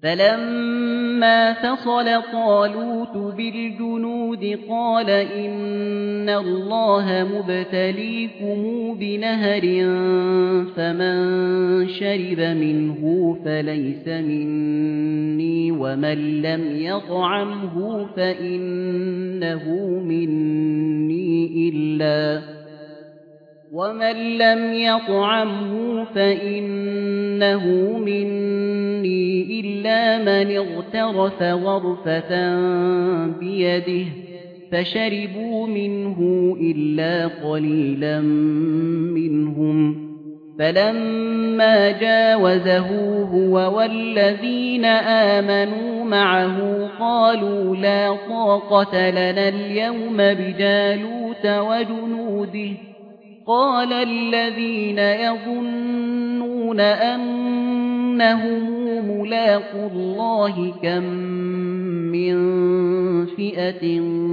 فَلَمَّا فَصَلَ طَالُوتُ بِالْجُنُودِ قَالَ إِنَّ اللَّهَ مُبْتَلِيكُمْ بِنَهَرٍ فَمَن شَرِبَ مِنْهُ فَلَيْسَ مِنِّي وَمَن لَّمْ يَطْعَمْهُ فَإِنَّهُ مِنِّي إِلَّا مَنِ اغْتَرَفَ غَرْفَةً بِيَدِهِ فَشَرِبُوا مِنْهُ إِلَّا قَلِيلًا مِّنْهُمْ فَلَمَّا جَاوَزَهُ هُوَ وَالَّذِينَ آمَنُوا مَعَهُ قَالُوا لَا طَاقَةَ لَنَا الْيَوْمَ بِجَالُوتَ وَجُنُودِهِ قَالَ الَّذِينَ يَظُنُّونَ أَنَّهُم مُّلَاقُو اللَّهِ كَم مِّن فِئَةٍ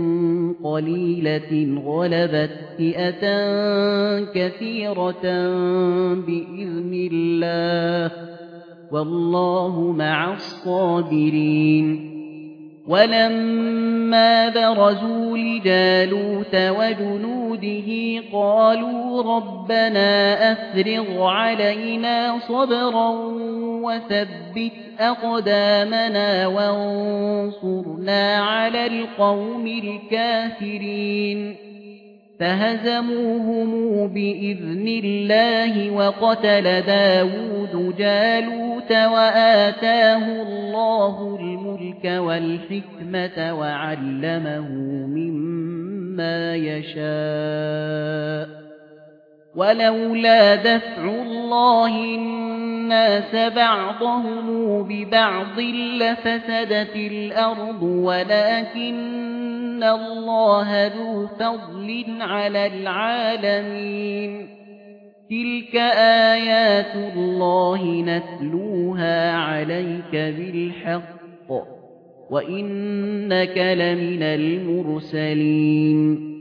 قَلِيلَةٍ غَلَبَتْ فِئَةً كَثِيرَةً بِإِذْنِ اللَّهِ وَاللَّهُ مَعَ الصَّابِرِينَ وَلَمَّا بَرَزُوا لِجَالُوتَ وَجُنُودِهِ قَالُوا رَبَّنَا أَفْرِغْ عَلَيْنَا صَبْرًا وَثَبِّتْ أَقْدَامَنَا وَانصُرْنَا عَلَى الْقَوْمِ الْكَافِرِينَ فَهَزَمُوهُم بِإِذْنِ اللَّهِ وَقَتَلَ دَاوُودُ جَالُوتَ وَآتَاهُ اللَّهُ الْمُلْكَ وَالْحِكْمَةَ وَعَلَّمَهُ مِمَّا يَشَاءُ وَلَوْلَا دَفْعُ اللَّهِ النَّاسَ بَعْضَهُم بِبَعْضٍ لَّفَسَدَتِ الْأَرْضُ وَلَكِنَّ اللَّهَ ذُو فَضْلٍ عَلَى الْعَالَمِينَ تِلْكَ آيَاتُ اللَّهِ نَتْلُوهَا عَلَيْكَ بِالْحَقِّ وَإِنَّكَ لَمِنَ الْمُرْسَلِينَ